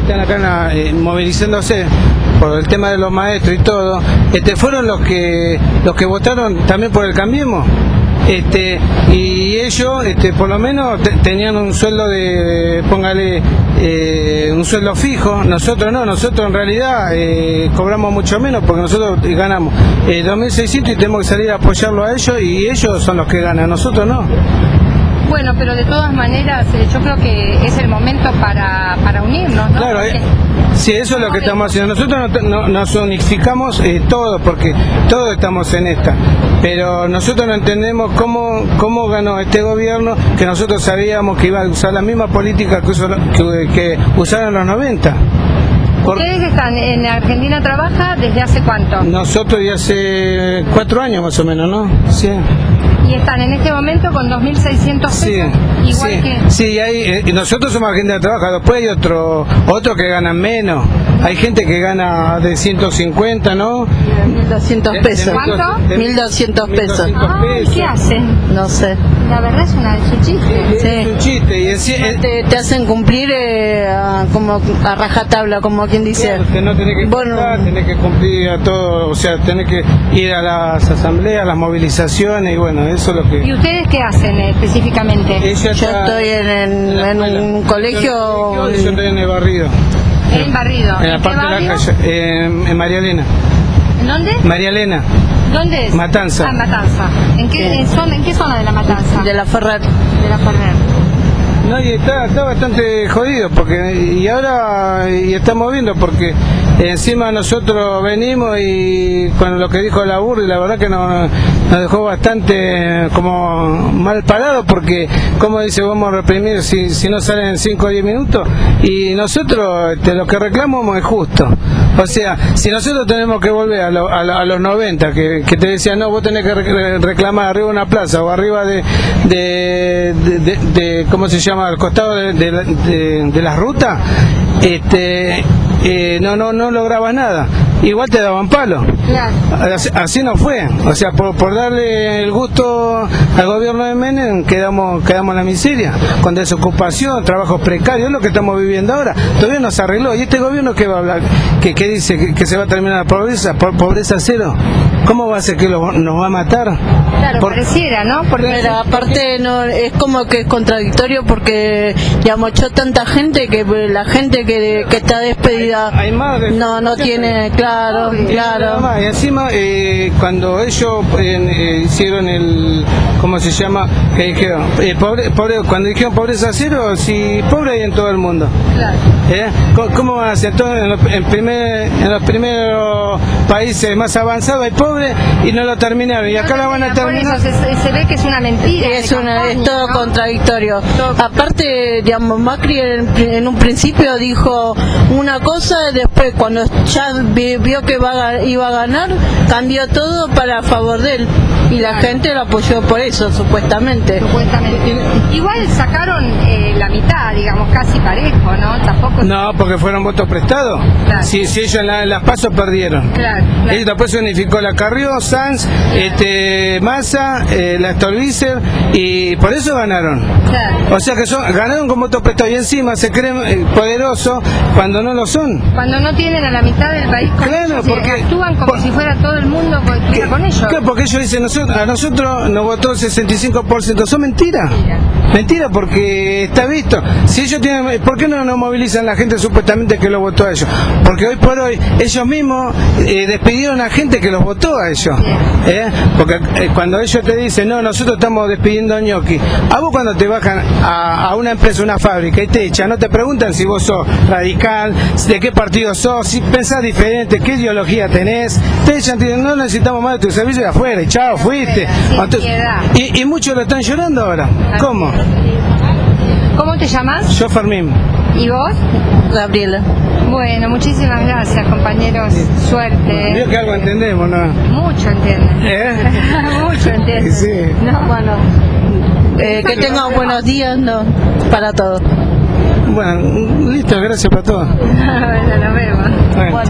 están acá movilizándose por el tema de los maestros y todo, fueron los que votaron también por el Cambiemos. Y ellos por lo menos tenían un sueldo de, póngale, un sueldo fijo. Nosotros no, nosotros en realidad cobramos mucho menos porque nosotros ganamos 2.600 y tenemos que salir a apoyarlo a ellos, y ellos son los que ganan, nosotros no. Bueno, pero de todas maneras yo creo que es el momento para unirnos, ¿no? Claro, sí, eso es lo que estamos haciendo. Nosotros nos unificamos todos, porque todos estamos en esta. Pero nosotros no entendemos cómo ganó este gobierno, que nosotros sabíamos que iba a usar la misma política que usaron en los 90. ¿Ustedes están en Argentina, trabaja desde hace cuánto? Nosotros ya hace 4 años más o menos, ¿no? Sí. ¿Y están en este momento con 2.600 pesos? Sí, igual sí, que... sí, nosotros somos gente de trabajo, después hay otro que ganan menos. Hay gente que gana de 150, ¿no? 1.200 pesos. ¿Cuánto? 1.200 pesos. ¿Qué hacen? No sé. La verdad es un chiste. Sí. Es un chiste. Y te hacen cumplir como a rajatabla, como quien dice. Claro, usted no tiene que contar, tiene que cumplir a todo, o sea, tiene que ir a las asambleas, a las movilizaciones, y bueno, eso es lo que... ¿Y ustedes qué hacen específicamente? Yo estoy en un colegio... Yo estoy en el barrido. ¿En Barrido? En la parte de la calle, en María Elena. ¿En dónde? María Elena. ¿Dónde es? Matanza. Ah, Matanza. ¿En qué zona de la Matanza? De la Ferrer. De la Ferrer. No, y está bastante jodido, porque y ahora estamos viendo, porque encima nosotros venimos y con lo que dijo la Burri, la verdad que nos dejó bastante como mal parado, porque como dice, vamos a reprimir si no salen en 5 o 10 minutos, y nosotros lo que reclamamos es justo. O sea, si nosotros tenemos que volver a los 90, que te decían, no, vos tenés que reclamar arriba de una plaza o arriba de ¿cómo se llama?, al costado de la ruta, no lograbas nada, igual te daban palo. Claro. Así no fue, o sea, por darle el gusto al gobierno de Menem quedamos en la miseria, con desocupación, trabajos precarios, es lo que estamos viviendo ahora. Todavía no se arregló, y este gobierno que va a hablar, que dice que se va a terminar la pobreza cero. ¿Cómo va a ser que nos va a matar? Claro, pareciera, ¿no? Pero aparte no es como que es contradictorio, porque digamos, tanta gente que la gente que está despedida hay más no tiene, claro. Y encima cuando ellos hicieron el, ¿cómo se llama?, que dijeron cuando dijeron pobreza cero, si pobre hay en todo el mundo. Claro. ¿Cómo van a hacer? Entonces, en los primeros países más avanzados hay pobres y no lo terminaron, y acá lo van a terminar. Por eso se ve que es una mentira. Es todo contradictorio. Aparte, digamos, Macri en un principio dijo una cosa, después cuando ya vio que iba a ganar, cambió todo para a favor de él, y la gente lo apoyó por eso, supuestamente. Igual sacaron la mitad, digamos, casi parejo, ¿no? Tampoco. No, porque fueron votos prestados. Claro. Si ellos en las PASO perdieron. Claro. Ellos después se unificó la Carrió, Sanz, Massa, la Stolbizer, y por eso ganaron. Claro. O sea que ganaron con votos prestados, y encima se creen poderosos cuando no lo son. Cuando no tienen a la mitad del país con claro, ellos, porque actúan como si fuera todo el mundo con ellos. Claro, porque ellos dicen, a nosotros nos votó el 65%. Son mentiras. Mentira, porque está visto. Si ellos tienen, ¿por qué no movilizan la gente supuestamente que lo votó a ellos? Porque hoy por hoy ellos mismos despidieron a gente que los votó a ellos. Porque cuando ellos te dicen, no, nosotros estamos despidiendo a ñoqui, a vos cuando te bajan a una empresa, una fábrica, y te echan, no te preguntan si vos sos radical, de qué partido sos, si pensás diferente, qué ideología tenés, te echan, te dicen, no necesitamos más de tu servicio de afuera, y chao, fuiste. Y muchos lo están llorando ahora. ¿Cómo? ¿Cómo te llamas? Yo, Fermín. ¿Y vos? Gabriela. Bueno, muchísimas gracias, compañeros. Suerte. Veo que algo entendemos, ¿no? Mucho entienden. Mucho entienden. Sí. No, bueno. Que tengan buenos días, para todos. Bueno, listo, gracias para todos. Bueno, nos vemos. Bueno.